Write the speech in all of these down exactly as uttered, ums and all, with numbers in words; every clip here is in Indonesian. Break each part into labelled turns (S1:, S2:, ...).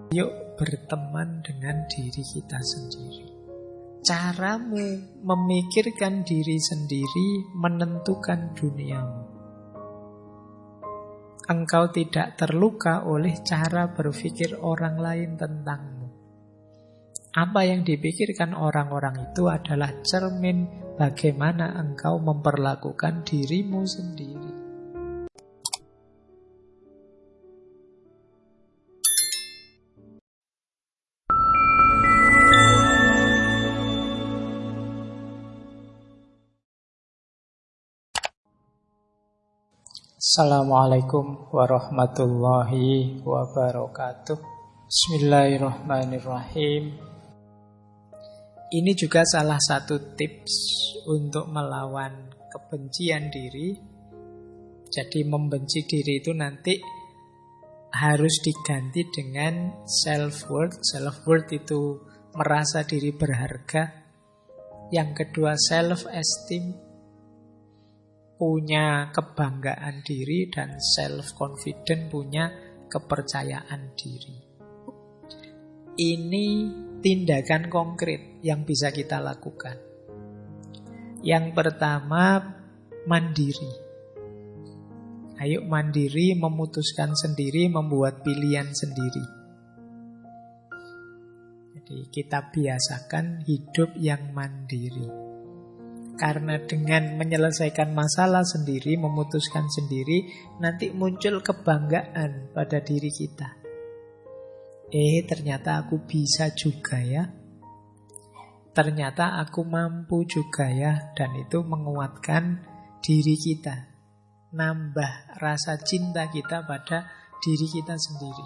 S1: Yuk berteman dengan diri kita sendiri. Caramu memikirkan diri sendiri menentukan duniamu. Engkau tidak terluka oleh cara berpikir orang lain tentangmu. Apa yang dipikirkan orang-orang itu adalah cermin bagaimana engkau memperlakukan dirimu sendiri. Assalamualaikum warahmatullahi wabarakatuh. Bismillahirrahmanirrahim. Ini juga salah satu tips untuk melawan kebencian diri. Jadi membenci diri itu nanti harus diganti dengan self-worth. Self-worth itu merasa diri berharga. Yang kedua self-esteem, punya kebanggaan diri, dan self-confident, punya kepercayaan diri. Ini tindakan konkret yang bisa kita lakukan. Yang pertama, mandiri. Ayo mandiri, memutuskan sendiri, membuat pilihan sendiri. Jadi kita biasakan hidup yang mandiri. Karena dengan menyelesaikan masalah sendiri, memutuskan sendiri, nanti muncul kebanggaan pada diri kita. Eh, ternyata aku bisa juga ya. Ternyata aku mampu juga ya. Dan itu menguatkan diri kita. Nambah rasa cinta kita pada diri kita sendiri.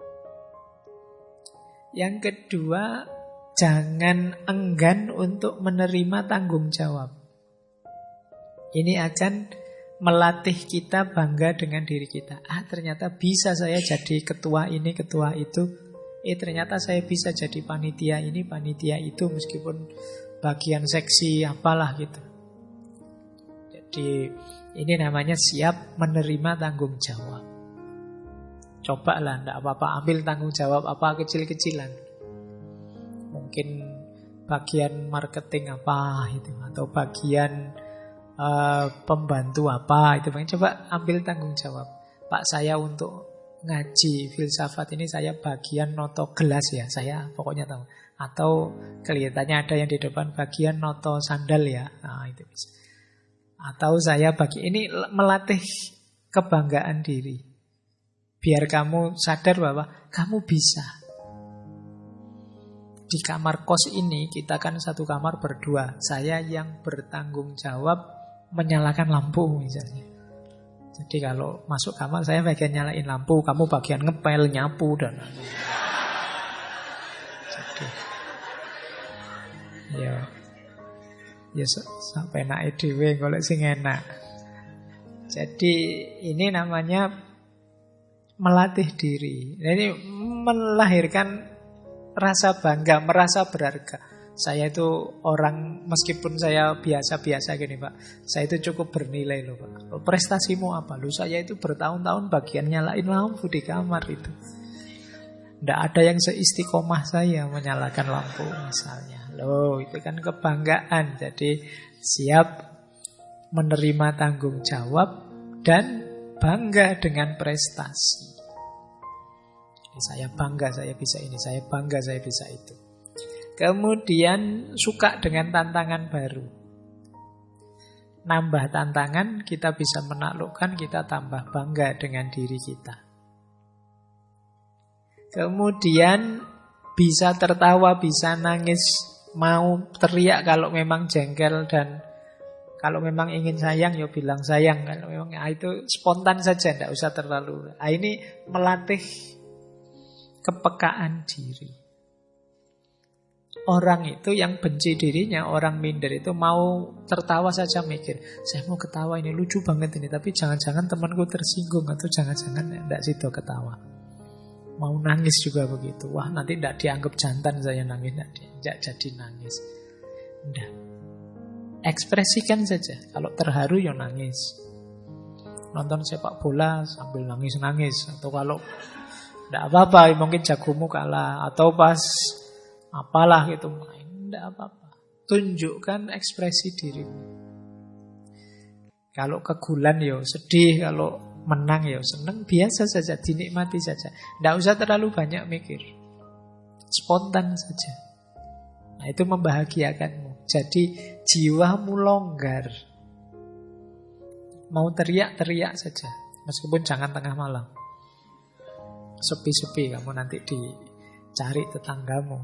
S1: Yang kedua, jangan enggan untuk menerima tanggung jawab. Ini akan melatih kita bangga dengan diri kita. Ah, ternyata bisa saya jadi ketua ini, ketua itu. Eh, ternyata saya bisa jadi panitia ini, panitia itu, meskipun bagian seksi apalah gitu. Jadi ini namanya siap menerima tanggung jawab. Cobalah, enggak apa-apa, ambil tanggung jawab apa kecil-kecilan. Mungkin bagian marketing apa itu, atau bagian uh, pembantu apa itu. Coba ambil tanggung jawab. Pak, saya untuk ngaji filsafat ini saya bagian noto gelas ya, saya pokoknya tahu. Atau kelihatannya ada yang di depan bagian noto sandal ya, nah itu bisa. Atau saya bagi ini melatih kebanggaan diri. Biar kamu sadar bahwa kamu bisa. Di kamar kos ini kita kan satu kamar berdua. Saya yang bertanggung jawab menyalakan lampu misalnya. Jadi kalau masuk kamar saya bagian nyalain lampu, kamu bagian ngepel, nyapu dan jadi ya ya sampai naik dhewe golek sing enak. Jadi ini namanya melatih diri. Jadi melahirkan rasa bangga, merasa berharga. Saya itu orang, meskipun saya biasa-biasa gini Pak, saya itu cukup bernilai loh Pak. Prestasimu apa? Loh, saya itu bertahun-tahun bagian nyalain lampu di kamar itu. Nggak ada yang seistiqomah saya menyalakan lampu misalnya. Loh, itu kan kebanggaan. Jadi siap menerima tanggung jawab dan bangga dengan prestasi. Ini saya bangga saya bisa ini, saya bangga saya bisa itu. Kemudian suka dengan tantangan baru. Nambah tantangan, kita bisa menaklukkan, kita tambah bangga dengan diri kita. Kemudian bisa tertawa, bisa nangis, mau teriak kalau memang jengkel, dan kalau memang ingin sayang, ya bilang sayang. Kalau memang ah, itu spontan saja, tidak usah terlalu. Ah, ini melatih kepekaan diri. Orang itu yang benci dirinya, orang minder itu mau tertawa saja mikir, saya mau ketawa ini lucu banget ini, tapi jangan-jangan temanku tersinggung, atau jangan-jangan tidak situ ketawa. Mau nangis juga begitu. Wah, nanti tidak dianggap jantan saya nangis, tidak jadi nangis. Tidak. Ekspresikan saja. Kalau terharu ya nangis. Nonton sepak bola sambil nangis-nangis. Atau kalau Tidak apa-apa, mungkin jagomu kalah. Atau pas apalah gitu main, tidak apa-apa. Tunjukkan ekspresi dirimu. Kalau kegulan ya sedih, kalau menang ya senang, biasa saja, dinikmati saja. Tidak usah terlalu banyak mikir. Spontan saja. Nah, itu membahagiakanmu. Jadi jiwamu longgar. Mau teriak-teriak saja. Meskipun jangan tengah malam. Sepi-sepi kamu nanti dicari tetanggamu.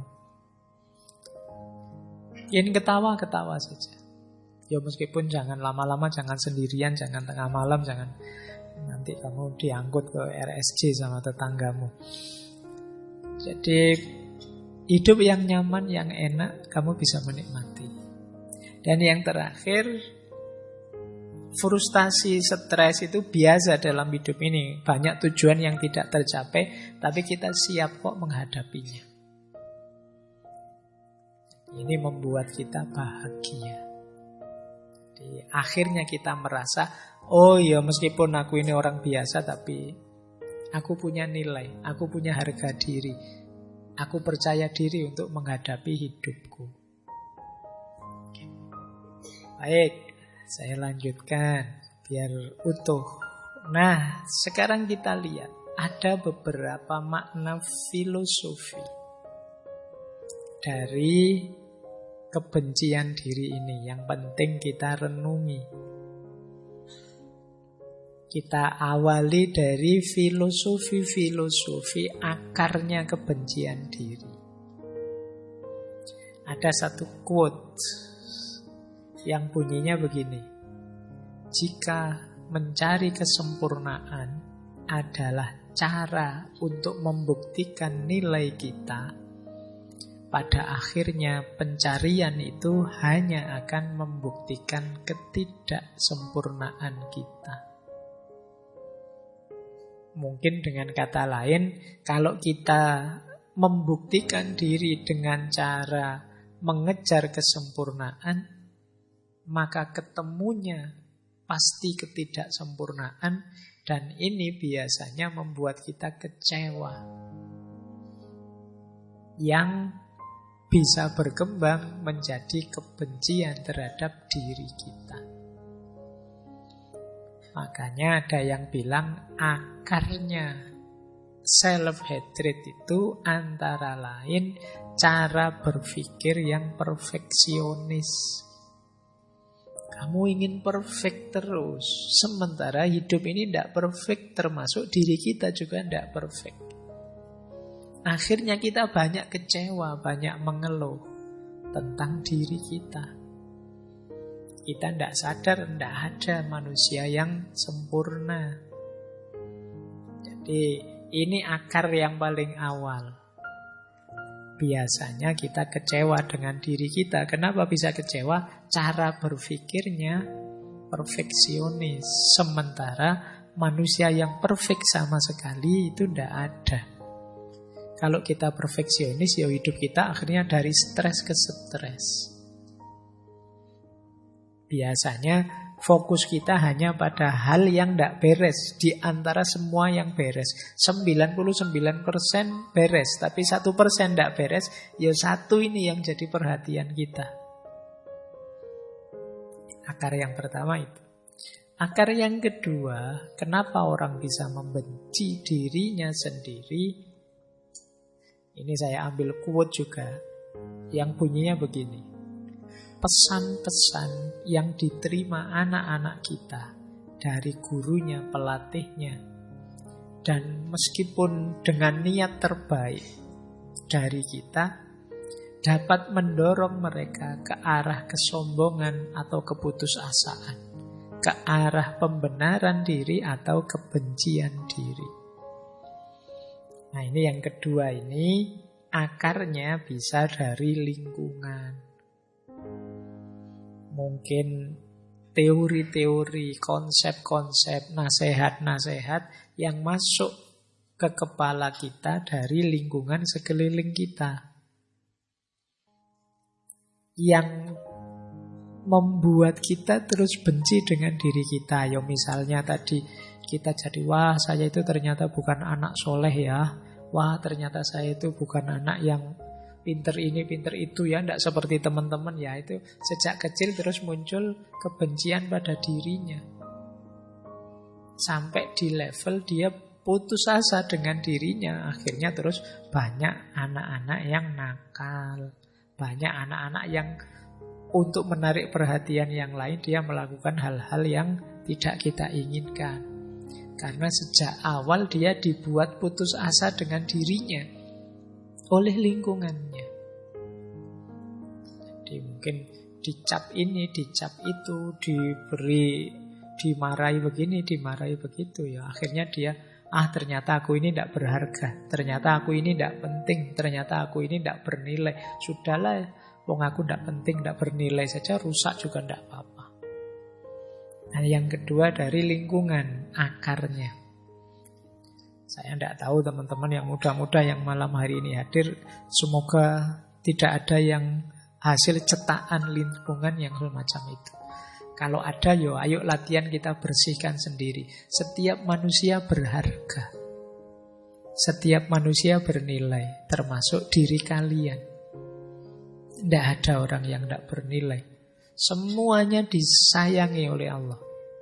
S1: Ini ketawa-ketawa saja. Ya meskipun jangan lama-lama, jangan sendirian, jangan tengah malam, jangan nanti kamu diangkut ke R S J sama tetanggamu. Jadi hidup yang nyaman, yang enak, kamu bisa menikmati. Dan yang terakhir, frustasi, stres itu biasa dalam hidup ini. Banyak tujuan yang tidak tercapai, tapi kita siap kok menghadapinya. Ini membuat kita bahagia. Di akhirnya kita merasa, oh ya meskipun aku ini orang biasa, tapi aku punya nilai, aku punya harga diri. Aku percaya diri untuk menghadapi hidupku. Baik. Saya lanjutkan biar utuh. Nah, sekarang kita lihat ada beberapa makna filosofi dari kebencian diri ini yang penting kita renungi. Kita awali dari filosofi-filosofi akarnya kebencian diri. Ada satu quote yang bunyinya begini. Jika mencari kesempurnaan adalah cara untuk membuktikan nilai kita, pada akhirnya pencarian itu hanya akan membuktikan ketidaksempurnaan kita. Mungkin dengan kata lain, kalau kita membuktikan diri dengan cara mengejar kesempurnaan, maka ketemunya pasti ketidaksempurnaan, dan ini biasanya membuat kita kecewa, yang bisa berkembang menjadi kebencian terhadap diri kita. Makanya ada yang bilang akarnya self-hatred itu antara lain cara berpikir yang perfeksionis. Kamu ingin perfect terus, sementara hidup ini tidak perfect, termasuk diri kita juga tidak perfect. Akhirnya kita banyak kecewa, banyak mengeluh tentang diri kita. Kita tidak sadar, tidak ada manusia yang sempurna. Jadi ini akar yang paling awal. Biasanya kita kecewa dengan diri kita. Kenapa bisa kecewa? Cara berpikirnya perfeksionis. Sementara manusia yang perfect sama sekali itu tidak ada. Kalau kita perfeksionis, ya hidup kita akhirnya dari stres ke stres. Biasanya fokus kita hanya pada hal yang tidak beres di antara semua yang beres. sembilan puluh sembilan persen beres, tapi satu persen tidak beres. Ya satu ini yang jadi perhatian kita. Akar yang pertama itu. Akar yang kedua, kenapa orang bisa membenci dirinya sendiri? Ini saya ambil quote juga, yang bunyinya begini. Pesan-pesan yang diterima anak-anak kita dari gurunya, pelatihnya, dan meskipun dengan niat terbaik dari kita, dapat mendorong mereka ke arah kesombongan atau keputusasaan, ke arah pembenaran diri atau kebencian diri. Nah ini yang kedua, ini akarnya bisa dari lingkungan. Mungkin teori-teori, konsep-konsep, nasihat-nasihat yang masuk ke kepala kita dari lingkungan sekeliling kita, yang membuat kita terus benci dengan diri kita. Ya misalnya tadi kita jadi, wah saya itu ternyata bukan anak soleh ya, wah ternyata saya itu bukan anak yang pinter ini, pinter itu ya, tidak seperti teman-teman ya. Itu sejak kecil terus muncul kebencian pada dirinya. Sampai di level dia putus asa dengan dirinya. Akhirnya terus banyak anak-anak yang nakal. Banyak anak-anak yang untuk menarik perhatian yang lain dia melakukan hal-hal yang tidak kita inginkan. Karena sejak awal dia dibuat putus asa dengan dirinya oleh lingkungannya. Jadi mungkin dicap ini, dicap itu, diberi, dimarahi begini, dimarahi begitu ya. Akhirnya dia, ah ternyata aku ini tidak berharga, ternyata aku ini tidak penting, ternyata aku ini tidak bernilai. Sudahlah, wong aku tidak penting, tidak bernilai saja, rusak juga tidak apa-apa. Nah yang kedua dari lingkungan, akarnya. Saya tidak tahu teman-teman yang muda-muda yang malam hari ini hadir, semoga tidak ada yang hasil cetakan lingkungan yang semacam itu. Kalau ada, yo ayo latihan kita bersihkan sendiri. Setiap manusia berharga. Setiap manusia bernilai, termasuk diri kalian. Tidak ada orang yang tidak bernilai. Semuanya disayangi oleh Allah.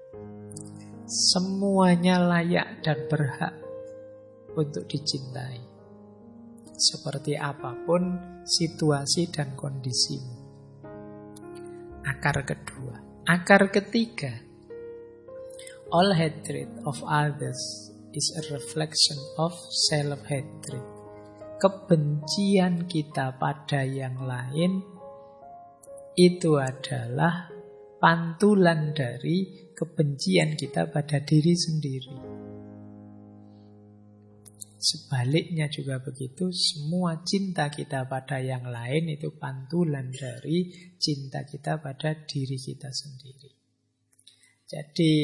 S1: Semuanya layak dan berhak untuk dicintai. Seperti apapun situasi dan kondisimu. Akar kedua. Akar ketiga. All hatred of others is a reflection of self-hatred. Kebencian kita pada yang lain itu adalah pantulan dari kebencian kita pada diri sendiri. Sebaliknya juga begitu, semua cinta kita pada yang lain itu pantulan dari cinta kita pada diri kita sendiri. Jadi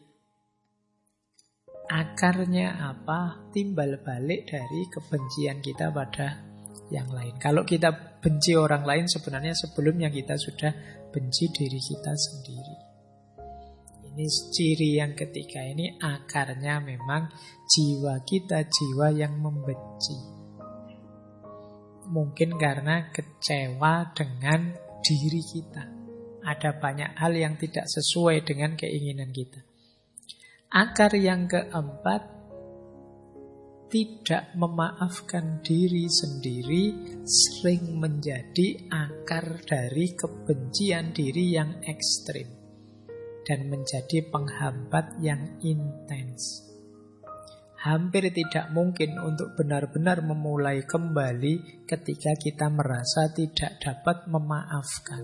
S1: akarnya apa? Timbal balik dari kebencian kita pada yang lain. Kalau kita benci orang lain, sebenarnya sebelumnya kita sudah benci diri kita sendiri. Ini ciri yang ketiga, ini akarnya memang jiwa kita, jiwa yang membenci. Mungkin karena kecewa dengan diri kita. Ada banyak hal yang tidak sesuai dengan keinginan kita. Akar yang keempat, tidak memaafkan diri sendiri sering menjadi akar dari kebencian diri yang ekstrim. Dan menjadi penghambat yang intens. Hampir tidak mungkin untuk benar-benar memulai kembali ketika kita merasa tidak dapat memaafkan.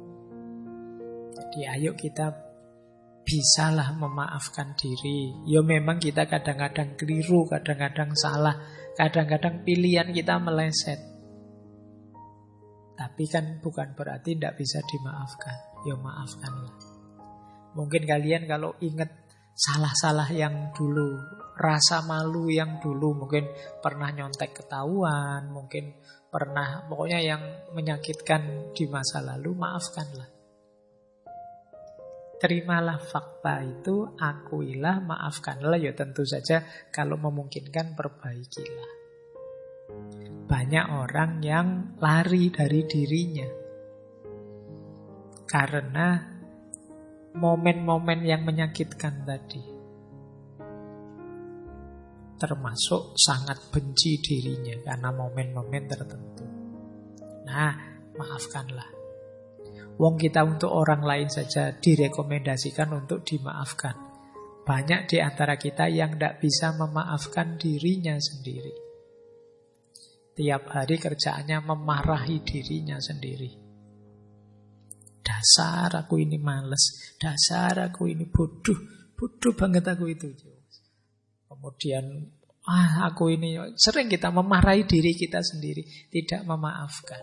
S1: Jadi ayo kita bisalah memaafkan diri. Ya memang kita kadang-kadang keliru, kadang-kadang salah, kadang-kadang pilihan kita meleset. Tapi kan bukan berarti tidak bisa dimaafkan. Ya maafkanlah. Mungkin kalian kalau ingat salah-salah yang dulu, rasa malu yang dulu, mungkin pernah nyontek ketahuan, mungkin pernah, pokoknya yang menyakitkan di masa lalu, maafkanlah. Terimalah fakta itu, akuilah, maafkanlah, ya tentu saja kalau memungkinkan perbaikilah. Banyak orang yang lari dari dirinya karena momen-momen yang menyakitkan tadi. Termasuk sangat benci dirinya karena momen-momen tertentu. Nah, maafkanlah. Wong kita untuk orang lain saja direkomendasikan untuk dimaafkan. Banyak di antara kita yang tidak bisa memaafkan dirinya sendiri. Tiap hari kerjaannya memarahi dirinya sendiri. Dasar aku ini males, dasar aku ini bodoh, bodoh banget aku itu. Kemudian, ah aku ini, sering kita memarahi diri kita sendiri, tidak memaafkan.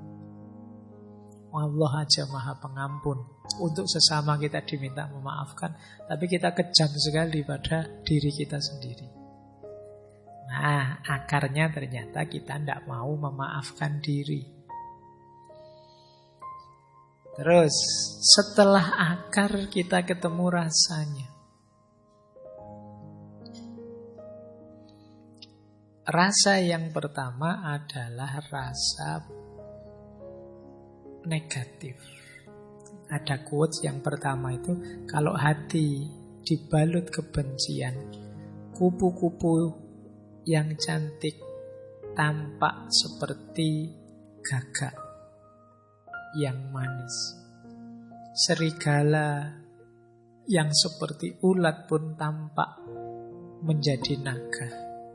S1: Allah aja maha pengampun. Untuk sesama kita diminta memaafkan, tapi kita kejam sekali pada diri kita sendiri. Nah, akarnya ternyata kita tidak mau memaafkan diri. Terus setelah akar kita ketemu rasanya. Rasa yang pertama adalah rasa negatif. Ada quotes yang pertama itu, kalau hati dibalut kebencian, kupu-kupu yang cantik tampak seperti gagak yang manis. Serigala yang seperti ulat pun tampak menjadi naga.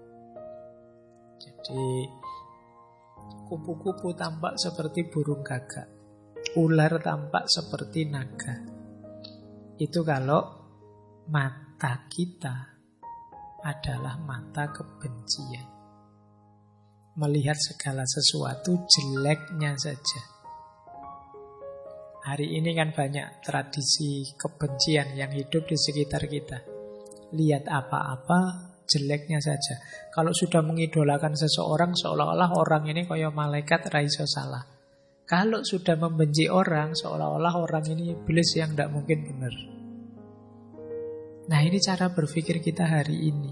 S1: Jadi kupu-kupu tampak seperti burung gagak, ular tampak seperti naga. Itu kalau mata kita adalah mata kebencian, melihat segala sesuatu jeleknya saja. Hari ini kan banyak tradisi kebencian yang hidup di sekitar kita. Lihat apa-apa jeleknya saja. Kalau sudah mengidolakan seseorang, seolah-olah orang ini kaya malaikat ra iso salah. Kalau sudah membenci orang, seolah-olah orang ini iblis yang tidak mungkin benar. Nah, ini cara berpikir kita hari ini.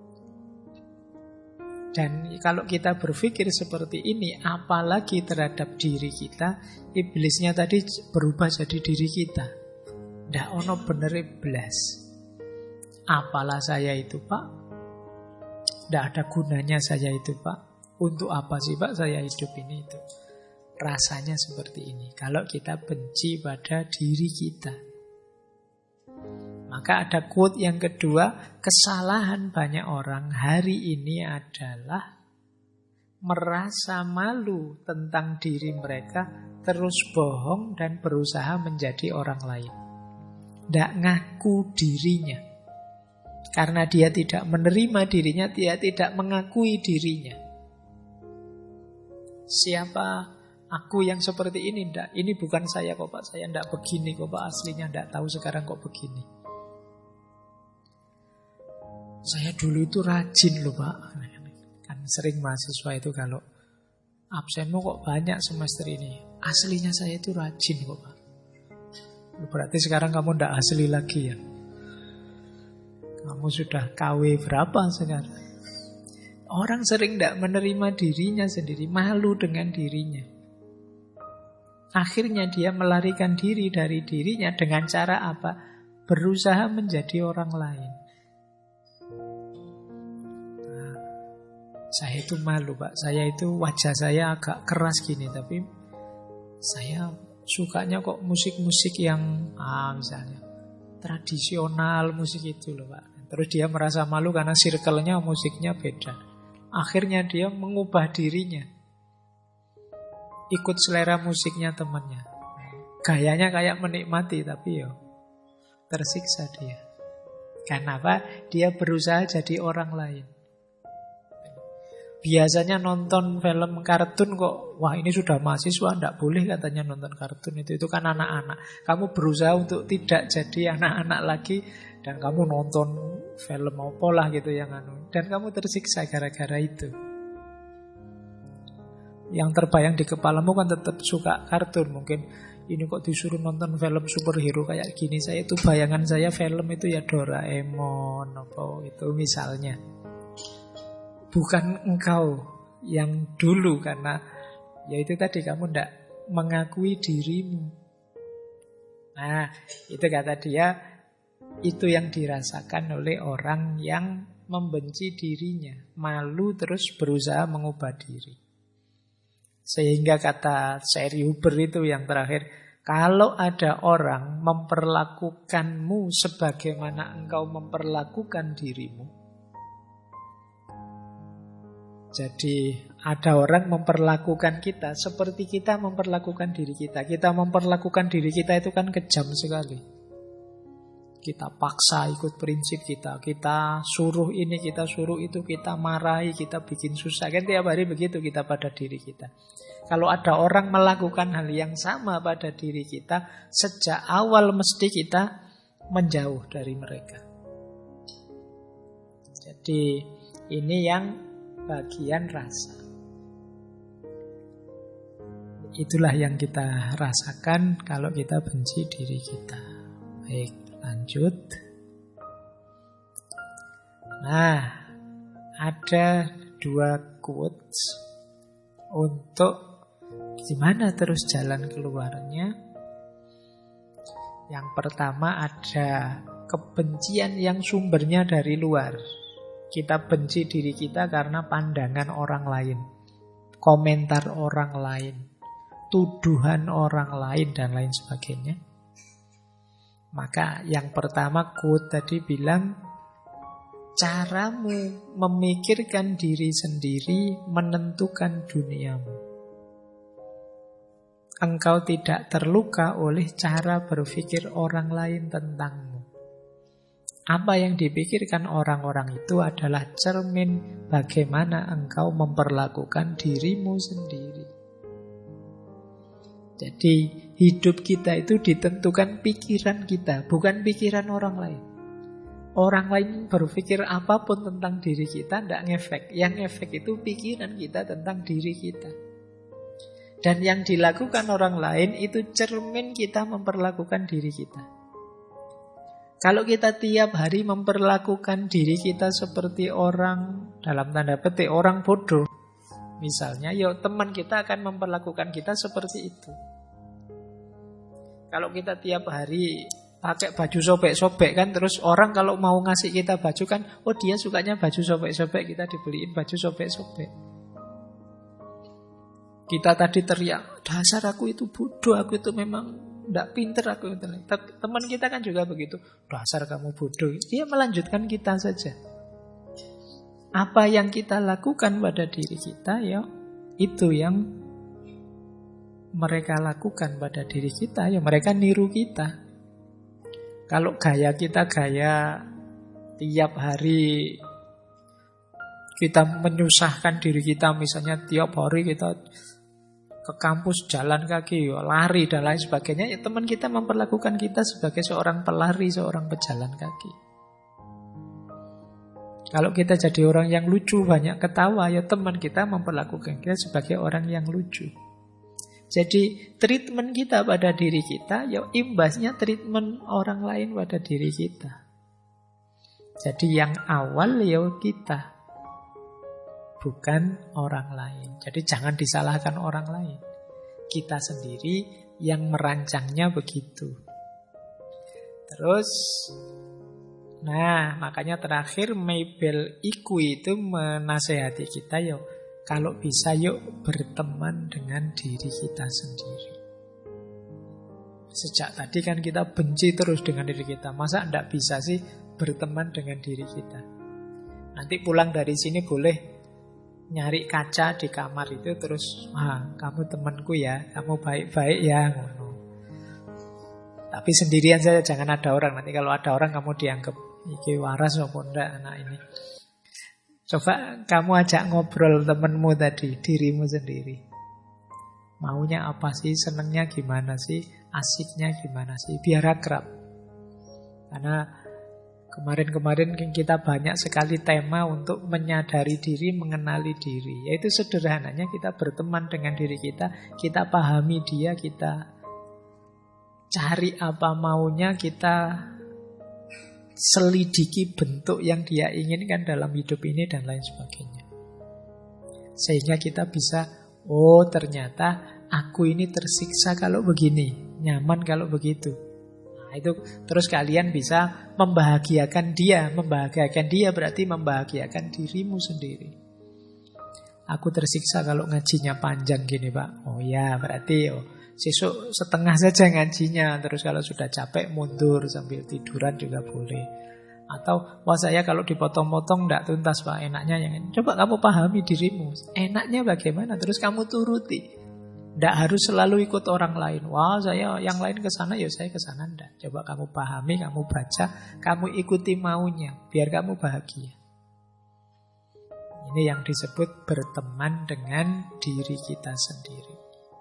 S1: Dan kalau kita berpikir seperti ini, apalagi terhadap diri kita, iblisnya tadi berubah jadi diri kita. Ndak ono bener iblis. Apalah saya itu, Pak? Ndak ada gunanya saya itu, Pak. Untuk apa sih, Pak, saya hidup ini itu? Rasanya seperti ini. Kalau kita benci pada diri kita. Maka ada quote yang kedua, kesalahan banyak orang hari ini adalah merasa malu tentang diri mereka, terus bohong dan berusaha menjadi orang lain. Ndak ngaku dirinya. Karena dia tidak menerima dirinya, dia tidak mengakui dirinya. Siapa aku yang seperti ini? Ndak, ini bukan saya kok, Pak. Saya ndak begini kok, Pak. Aslinya ndak tahu, sekarang kok begini. Saya dulu itu rajin loh, Pak. Kan sering mahasiswa itu kalau absenmu kok banyak semester ini. Aslinya saya itu rajin kok, Pak. Berarti sekarang kamu ndak asli lagi ya. Kamu sudah K W berapa sekarang? Orang sering tidak menerima dirinya sendiri, malu dengan dirinya. Akhirnya dia melarikan diri dari dirinya dengan cara apa? Berusaha menjadi orang lain. Nah, saya itu malu, Pak. Saya itu wajah saya agak keras gini, tapi saya sukanya kok musik-musik yang ah misalnya tradisional, musik itu loh, Pak. Terus dia merasa malu karena circle-nya musiknya beda. Akhirnya dia mengubah dirinya, ikut selera musiknya temannya. Gayanya kayak menikmati, tapi yo tersiksa dia. Kenapa? Dia berusaha jadi orang lain. Biasanya nonton film kartun kok, wah ini sudah mahasiswa, tidak boleh katanya nonton kartun itu. Itu kan anak-anak. Kamu berusaha untuk tidak jadi anak-anak lagi, dan kamu nonton film apa lah gitu yang anu. Dan kamu tersiksa gara-gara itu. Yang terbayang di kepalamu kan tetap suka kartun. Mungkin ini kok disuruh nonton film superhero kayak gini. Saya itu bayangan saya film itu ya Doraemon apa itu misalnya. Bukan engkau yang dulu, karena ya itu tadi kamu tidak mengakui dirimu. Nah, itu kata dia, itu yang dirasakan oleh orang yang membenci dirinya, malu terus berusaha mengubah diri. Sehingga kata Seri Huber itu yang terakhir, kalau ada orang memperlakukanmu sebagaimana engkau memperlakukan dirimu. Jadi ada orang memperlakukan kita seperti kita memperlakukan diri kita. Kita memperlakukan diri kita itu kan kejam sekali. Kita paksa ikut prinsip kita. Kita suruh ini, kita suruh itu, kita marahi, kita bikin susah. Kan tiap hari begitu kita pada diri kita. Kalau ada orang melakukan hal yang sama pada diri kita, sejak awal mesti kita menjauh dari mereka. Jadi ini yang bagian rasa. Itulah yang kita rasakan kalau kita benci diri kita. Baik, lanjut. Nah, ada dua quotes untuk gimana terus jalan keluarnya. Yang pertama ada kebencian yang sumbernya dari luar. Kita benci diri kita karena pandangan orang lain, komentar orang lain, tuduhan orang lain, dan lain sebagainya. Maka yang pertama quote tadi bilang, caramu memikirkan diri sendiri menentukan duniamu. Engkau tidak terluka oleh cara berpikir orang lain tentangmu. Apa yang dipikirkan orang-orang itu adalah cermin bagaimana engkau memperlakukan dirimu sendiri. Jadi hidup kita itu ditentukan pikiran kita, bukan pikiran orang lain. Orang lain berpikir apapun tentang diri kita tidak ngefek. Yang ngefek itu pikiran kita tentang diri kita. Dan yang dilakukan orang lain itu cermin kita memperlakukan diri kita. Kalau kita tiap hari memperlakukan diri kita seperti orang, dalam tanda petik, orang bodoh, misalnya, ya teman kita akan memperlakukan kita seperti itu. Kalau kita tiap hari pakai baju sobek-sobek kan, terus orang kalau mau ngasih kita baju kan, oh dia sukanya baju sobek-sobek, kita dibeliin baju sobek-sobek. Kita tadi teriak, dasar aku itu bodoh, aku itu memang tidak pinter aku. Teman kita kan juga begitu, dasar kamu bodoh. Dia melanjutkan kita saja. Apa yang kita lakukan pada diri kita, ya itu yang mereka lakukan pada diri kita, ya mereka niru kita. Kalau gaya kita gaya tiap hari kita menyusahkan diri kita, misalnya tiap hari kita ke kampus jalan kaki, lari dan lain sebagainya, ya teman kita memperlakukan kita sebagai seorang pelari, seorang pejalan kaki. Kalau kita jadi orang yang lucu, banyak ketawa, ya teman kita memperlakukan kita sebagai orang yang lucu. Jadi treatment kita pada diri kita, ya imbasnya treatment orang lain pada diri kita. Jadi yang awal ya kita, bukan orang lain. Jadi jangan disalahkan orang lain. Kita sendiri yang merancangnya begitu. Terus, nah makanya terakhir Mabel Iku itu menasehati kita, yuk kalau bisa yuk berteman dengan diri kita sendiri. Sejak tadi kan kita benci terus dengan diri kita. Masa enggak bisa sih berteman dengan diri kita? Nanti pulang dari sini boleh nyari kaca di kamar itu terus, wah kamu temanku ya, kamu baik-baik ya, ngono. Tapi sendirian saja, jangan ada orang. Nanti kalau ada orang kamu dianggap iki waras apa ndak anak ini. Coba kamu ajak ngobrol temanmu tadi, dirimu sendiri. Maunya apa sih, senengnya gimana sih, asiknya gimana sih, biar akrab. Karena kemarin-kemarin kita banyak sekali tema untuk menyadari diri, mengenali diri. Yaitu sederhananya kita berteman dengan diri kita, kita pahami dia, kita cari apa maunya, kita selidiki bentuk yang dia inginkan dalam hidup ini dan lain sebagainya. Sehingga kita bisa, oh ternyata aku ini tersiksa kalau begini, nyaman kalau begitu. Itu terus kalian bisa membahagiakan dia. Membahagiakan dia berarti membahagiakan dirimu sendiri. Aku tersiksa kalau ngajinya panjang gini Pak. Oh ya berarti oh, sesuk setengah saja ngajinya. Terus kalau sudah capek mundur sambil tiduran juga boleh. Atau wah saya kalau dipotong-potong tidak tuntas Pak, enaknya yang ini. Coba kamu pahami dirimu, enaknya bagaimana, terus kamu turuti. Tidak harus selalu ikut orang lain. Wah saya yang lain ke sana, ya saya ke sana. Tidak. Coba kamu pahami, kamu baca, kamu ikuti maunya, biar kamu bahagia. Ini yang disebut berteman dengan diri kita sendiri.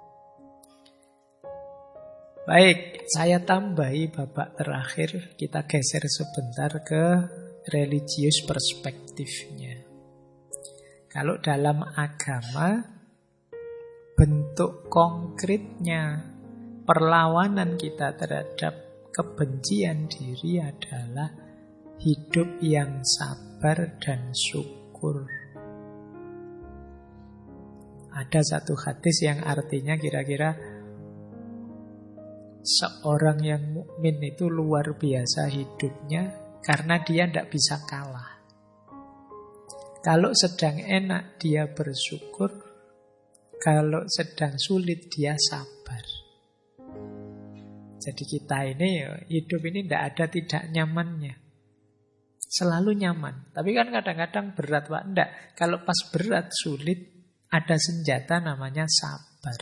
S1: Baik, saya tambahi babak terakhir. Kita geser sebentar ke religius perspektifnya. Kalau dalam agama, bentuk konkretnya perlawanan kita terhadap kebencian diri adalah hidup yang sabar dan syukur. Ada satu hadis yang artinya kira-kira seorang yang mukmin itu luar biasa hidupnya karena dia tidak bisa kalah. Kalau sedang enak dia bersyukur, kalau sedang sulit dia sabar. Jadi kita ini hidup ini tidak ada tidak nyamannya. Selalu nyaman. Tapi kan kadang-kadang berat, Pak. Tidak. Kalau pas berat, sulit, ada senjata namanya sabar.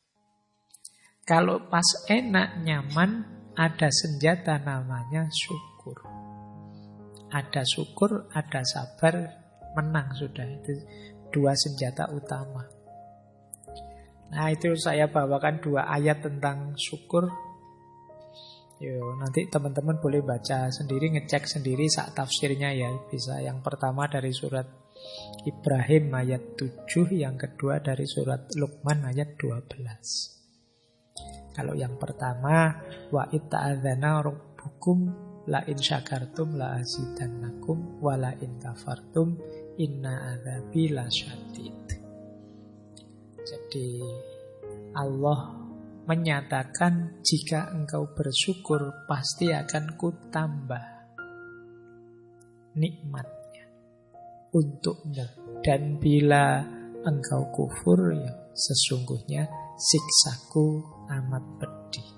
S1: Kalau pas enak, nyaman, ada senjata namanya syukur. Ada syukur, ada sabar, menang sudah. Itu dua senjata utama. Nah, itu saya bawakan dua ayat tentang syukur. Yo, nanti teman-teman boleh baca sendiri, ngecek sendiri saat tafsirnya ya. Bisa yang pertama dari surat Ibrahim ayat tujuh, yang kedua dari surat Luqman ayat dua belas. Kalau yang pertama, wa itta'adzana rabbukum la in syakartum la azidannakum wa la in kafartum inna adzabi lasyadid. Jadi Allah menyatakan jika engkau bersyukur pasti akan kutambah nikmatnya untukmu, dan bila engkau kufur ya sesungguhnya siksaku amat pedih.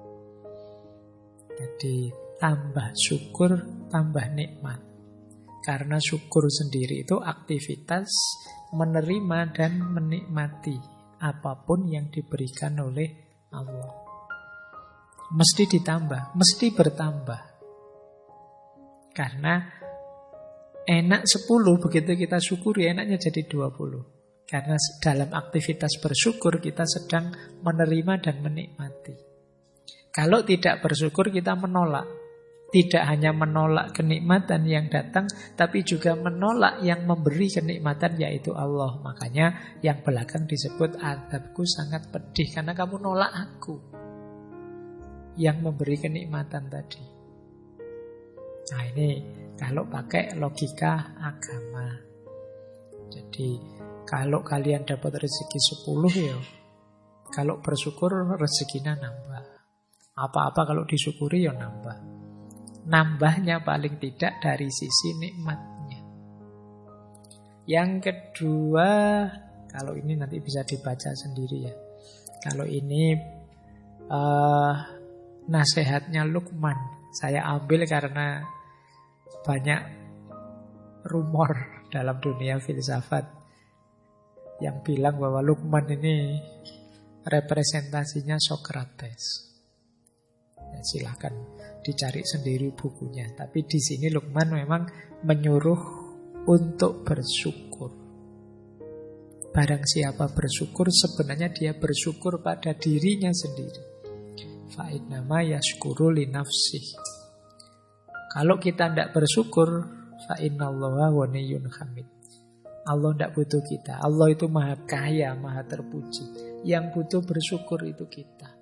S1: Jadi tambah syukur, tambah nikmat. Karena syukur sendiri itu aktivitas menerima dan menikmati apapun yang diberikan oleh Allah. Mesti ditambah, mesti bertambah. Karena enak sepuluh, begitu kita syukuri enaknya jadi dua puluh. Karena dalam aktivitas bersyukur kita sedang menerima dan menikmati. Kalau tidak bersyukur kita menolak. Tidak hanya menolak kenikmatan yang datang, tapi juga menolak yang memberi kenikmatan, yaitu Allah. Makanya yang belakang disebut azabku sangat pedih, karena kamu nolak aku yang memberi kenikmatan tadi. Nah ini kalau pakai logika agama. Jadi kalau kalian dapat rezeki sepuluh ya, kalau bersyukur rezekinya nambah. Apa-apa kalau disyukuri ya nambah. Nambahnya paling tidak dari sisi nikmatnya. Yang kedua, kalau ini nanti bisa dibaca sendiri ya. Kalau ini uh, nasihatnya Luqman, saya ambil karena banyak rumor dalam dunia filsafat yang bilang bahwa Luqman ini representasinya Sokrates. Ya, silahkan dicari sendiri bukunya. Tapi di sini Luqman memang menyuruh untuk bersyukur. Barang siapa bersyukur, sebenarnya dia bersyukur pada dirinya sendiri. Fa innama yashkuru li nafsih. Kalau kita tidak bersyukur, fa innallaha ghaniyyun hamid. Allah tidak butuh kita. Allah itu maha kaya, maha terpuji. Yang butuh bersyukur itu kita.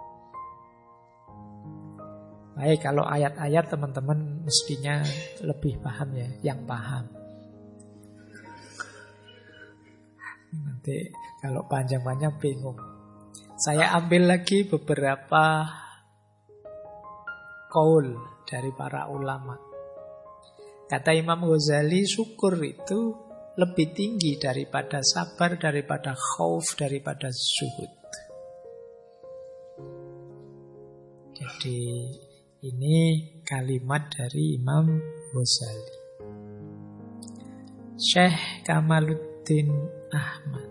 S1: Baik, kalau ayat-ayat teman-teman mestinya lebih paham ya, yang paham. Nanti kalau panjang-panjang bingung. Saya ambil lagi beberapa qaul dari para ulama. Kata Imam Ghazali, syukur itu lebih tinggi daripada sabar, daripada khauf, daripada zuhud. Jadi ini kalimat dari Imam Ghazali. Syekh Kamaluddin Ahmad,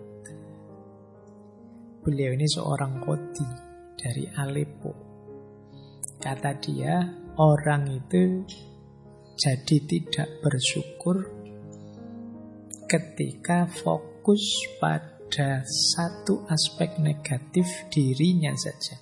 S1: beliau ini seorang qadhi dari Aleppo. Kata dia, orang itu jadi tidak bersyukur ketika fokus pada satu aspek negatif dirinya saja.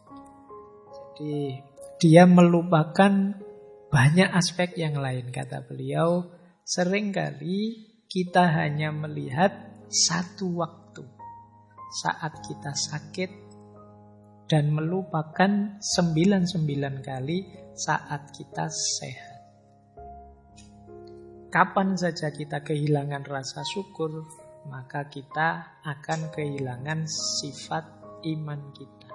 S1: Jadi dia melupakan banyak aspek yang lain. Kata beliau, seringkali kita hanya melihat satu waktu saat kita sakit dan melupakan sembilan sembilan kali saat kita sehat. Kapan saja kita kehilangan rasa syukur, maka kita akan kehilangan sifat iman kita.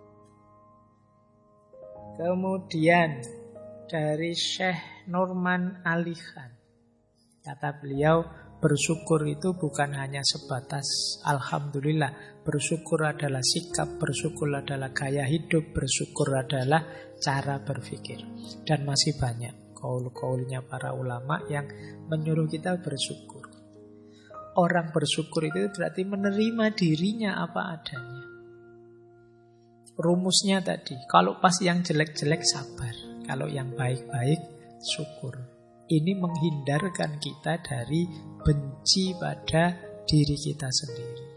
S1: Kemudian dari Syekh Nurman Ali Khan, kata beliau, bersyukur itu bukan hanya sebatas alhamdulillah. Bersyukur adalah sikap, bersyukur adalah gaya hidup, bersyukur adalah cara berpikir. Dan masih banyak kaul-kaulnya para ulama yang menyuruh kita bersyukur. Orang bersyukur itu berarti menerima dirinya apa adanya. Rumusnya tadi, kalau pas yang jelek-jelek sabar, kalau yang baik-baik syukur. Ini menghindarkan kita dari benci pada diri kita sendiri.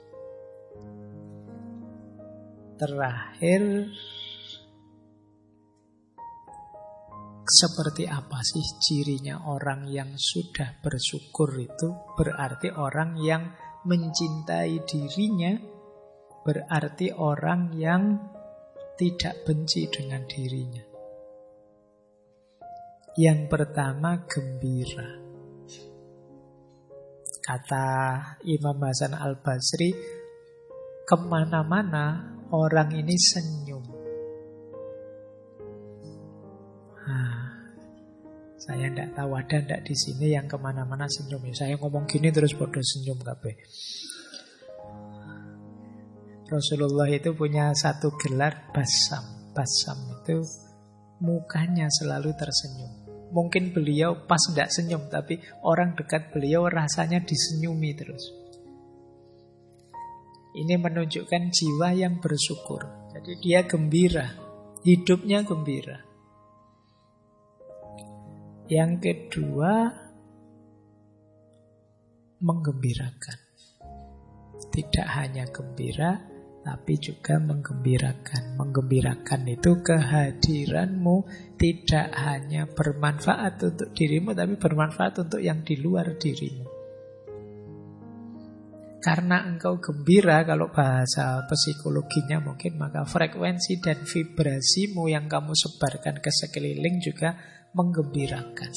S1: Terakhir, seperti apa sih cirinya orang yang sudah bersyukur itu? Berarti orang yang mencintai dirinya, berarti orang yang tidak benci dengan dirinya. Yang pertama, gembira. Kata Imam Hasan Al-Basri, kemana-mana orang ini senyum. Nah, saya tidak tahu ada tidak di sini yang kemana-mana senyum. Saya ngomong gini terus bodoh senyum kabeh. Rasulullah itu punya satu gelar basam. Basam itu mukanya selalu tersenyum. Mungkin beliau pas tidak senyum, tapi orang dekat beliau rasanya disenyumi terus. Ini menunjukkan jiwa yang bersyukur. Jadi dia gembira, hidupnya gembira. Yang kedua, menggembirakan. Tidak hanya gembira, tapi juga menggembirakan. Menggembirakan itu kehadiranmu tidak hanya bermanfaat untuk dirimu, tapi bermanfaat untuk yang di luar dirimu. Karena engkau gembira, kalau bahasa psikologinya mungkin, maka frekuensi dan vibrasimu yang kamu sebarkan ke sekeliling juga menggembirakan.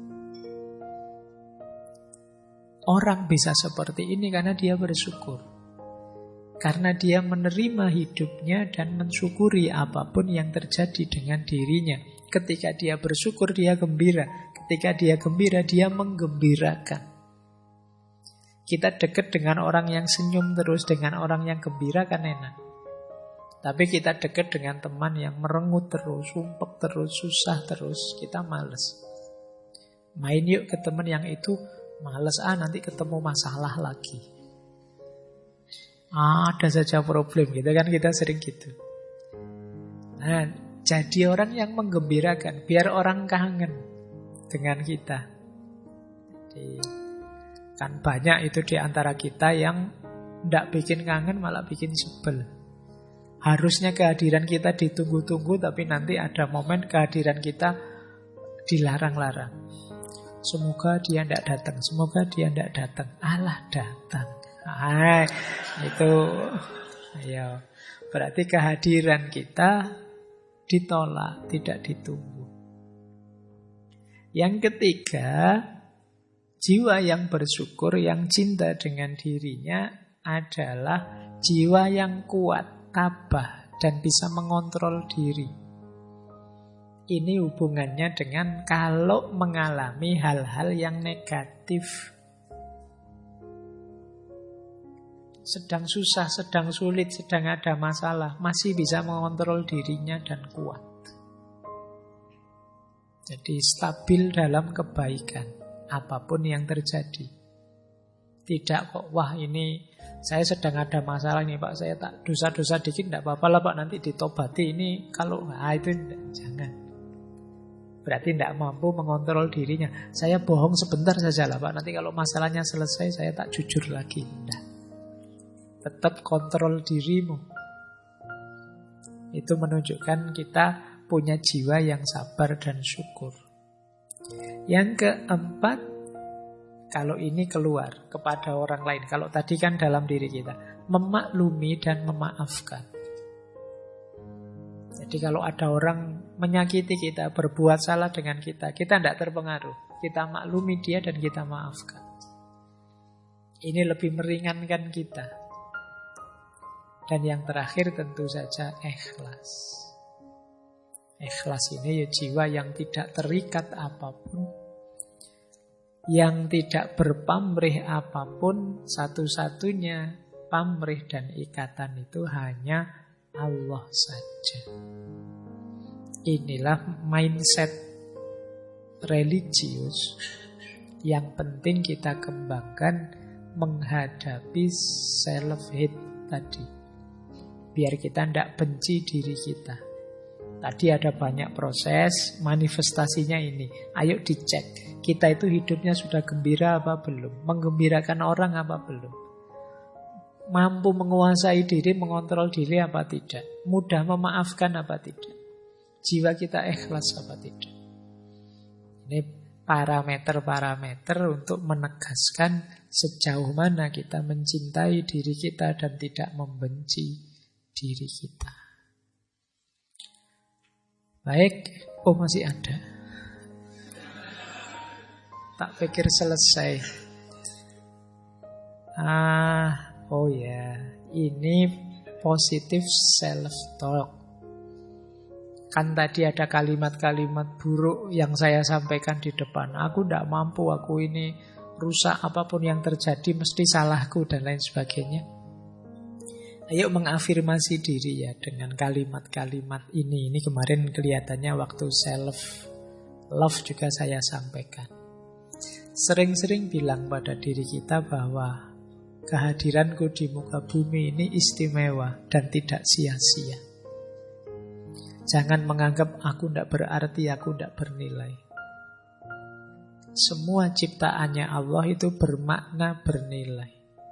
S1: Orang bisa seperti ini karena dia bersyukur. Karena dia menerima hidupnya dan mensyukuri apapun yang terjadi dengan dirinya. Ketika dia bersyukur, dia gembira. Ketika dia gembira, dia menggembirakan. Kita dekat dengan orang yang senyum terus, dengan orang yang gembira kan enak. Tapi kita dekat dengan teman yang merengut terus, sumpek terus, susah terus, kita males. Main yuk ke teman yang itu, males ah nanti ketemu masalah lagi. Ah, ada saja problem gitu kan, kita sering gitu. Nah, jadi orang yang menggembirakan, biar orang kangen dengan kita. Jadi, kan banyak itu di antara kita yang tidak bikin kangen, malah bikin sebel. Harusnya kehadiran kita ditunggu-tunggu, tapi nanti ada momen kehadiran kita dilarang-larang. Semoga dia tidak datang, semoga dia tidak datang. Alah datang. Ah, itu ayo. Berarti kehadiran kita ditolak, tidak ditunggu. Yang ketiga, jiwa yang bersyukur, yang cinta dengan dirinya adalah jiwa yang kuat, tabah, dan bisa mengontrol diri. Ini hubungannya dengan kalau mengalami hal-hal yang negatif. Sedang susah, sedang sulit, sedang ada masalah, masih bisa mengontrol dirinya dan kuat. Jadi stabil dalam kebaikan, apapun yang terjadi. Tidak kok, wah ini saya sedang ada masalah nih Pak, saya tak dosa-dosa dikit, tidak apa-apa lah Pak, nanti ditobati. Ini kalau, ah itu enggak, jangan. Berarti tidak mampu mengontrol dirinya. Saya bohong sebentar saja lah Pak, nanti kalau masalahnya selesai saya tak jujur lagi. Enggak. Tetap kontrol dirimu. Itu menunjukkan kita punya jiwa yang sabar dan syukur. Yang keempat, kalau ini keluar kepada orang lain. Kalau tadi kan dalam diri kita, memaklumi dan memaafkan. Jadi kalau ada orang menyakiti kita, berbuat salah dengan kita, kita tidak terpengaruh. Kita maklumi dia dan kita maafkan. Ini lebih meringankan kita. Dan yang terakhir tentu saja ikhlas. Ikhlas ini ya jiwa yang tidak terikat apapun, yang tidak berpamrih apapun. Satu-satunya pamrih dan ikatan itu hanya Allah saja. Inilah mindset religius yang penting kita kembangkan menghadapi self-hate tadi. Biar kita tidak benci diri kita. Tadi ada banyak proses, manifestasinya ini. Ayo dicek, kita itu hidupnya sudah gembira apa belum? Menggembirakan orang apa belum? Mampu menguasai diri, mengontrol diri apa tidak? Mudah memaafkan apa tidak? Jiwa kita ikhlas apa tidak? Ini parameter-parameter untuk menegaskan sejauh mana kita mencintai diri kita dan tidak membenci diri kita. Baik, oh masih ada. Tak pikir selesai. Ah, oh ya, ini positive self-talk. Kan tadi ada kalimat-kalimat buruk yang saya sampaikan di depan. Aku tidak mampu, aku ini rusak, apapun yang terjadi mesti salahku dan lain sebagainya. Ayo mengafirmasi diri ya dengan kalimat-kalimat ini. Ini kemarin kelihatannya waktu self love juga saya sampaikan. Sering-sering bilang pada diri kita bahwa kehadiranku di muka bumi ini istimewa dan tidak sia-sia. Jangan menganggap aku tidak berarti, aku tidak bernilai. Semua ciptaannya Allah itu bermakna bernilai.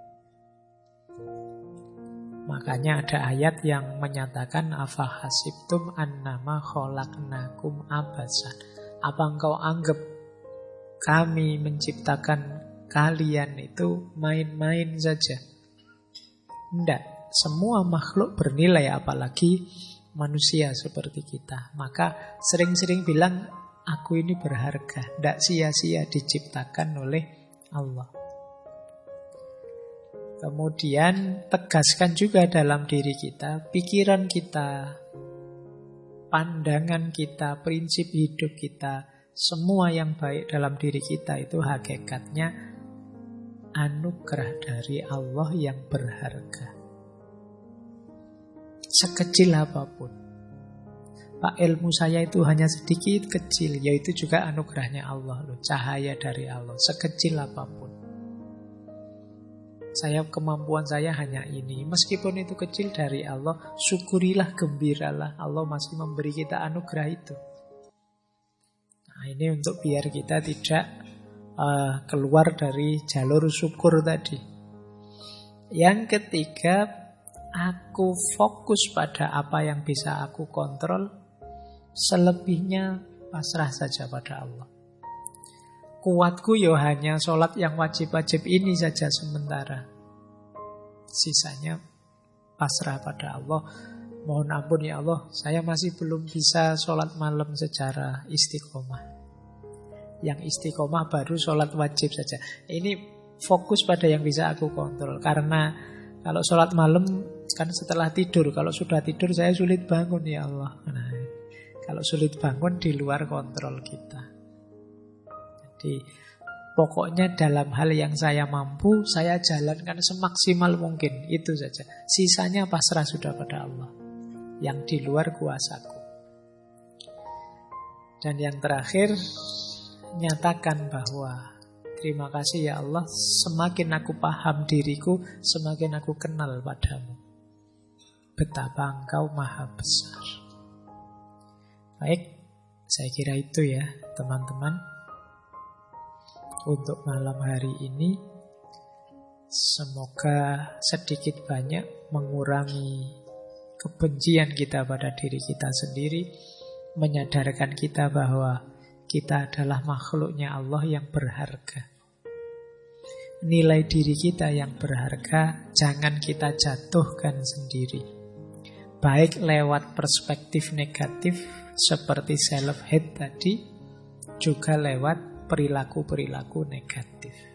S1: Makanya ada ayat yang menyatakan afahasibtum annama khalaqnakum abasan. Apa engkau anggap kami menciptakan kalian itu main-main saja? Tidak, semua makhluk bernilai, apalagi manusia seperti kita. Maka sering-sering bilang aku ini berharga, tidak sia-sia diciptakan oleh Allah. Kemudian tegaskan juga dalam diri kita, pikiran kita, pandangan kita, prinsip hidup kita, semua yang baik dalam diri kita itu hakikatnya anugerah dari Allah yang berharga. Sekecil apapun. Pak, ilmu saya itu hanya sedikit kecil, yaitu juga anugerahnya Allah loh, cahaya dari Allah, sekecil apapun. Saya kemampuan saya hanya ini, meskipun itu kecil dari Allah, syukurilah, gembiralah, Allah masih memberi kita anugerah itu. Nah, ini untuk biar kita tidak uh, keluar dari jalur syukur tadi. Yang ketiga, aku fokus pada apa yang bisa aku kontrol, selebihnya pasrah saja pada Allah. Kuatku yo hanya sholat yang wajib-wajib ini saja sementara. Sisanya pasrah pada Allah. Mohon ampun ya Allah, saya masih belum bisa sholat malam secara istiqomah. Yang istiqomah baru sholat wajib saja. Ini fokus pada yang bisa aku kontrol. Karena kalau sholat malam kan setelah tidur. Kalau sudah tidur saya sulit bangun ya Allah. Nah, kalau sulit bangun di luar kontrol kita. Jadi pokoknya dalam hal yang saya mampu, saya jalankan semaksimal mungkin. Itu saja. Sisanya pasrah sudah pada Allah. Yang di luar kuasaku. Dan yang terakhir, nyatakan bahwa terima kasih ya Allah, semakin aku paham diriku, semakin aku kenal padamu. Betapa engkau maha besar. Baik, saya kira itu ya teman-teman. Untuk malam hari ini, semoga sedikit banyak mengurangi kebencian kita pada diri kita sendiri, menyadarkan kita bahwa kita adalah makhluknya Allah yang berharga. Nilai diri kita yang berharga jangan kita jatuhkan sendiri. Baik lewat perspektif negatif seperti self-hate tadi, juga lewat perilaku-perilaku negatif.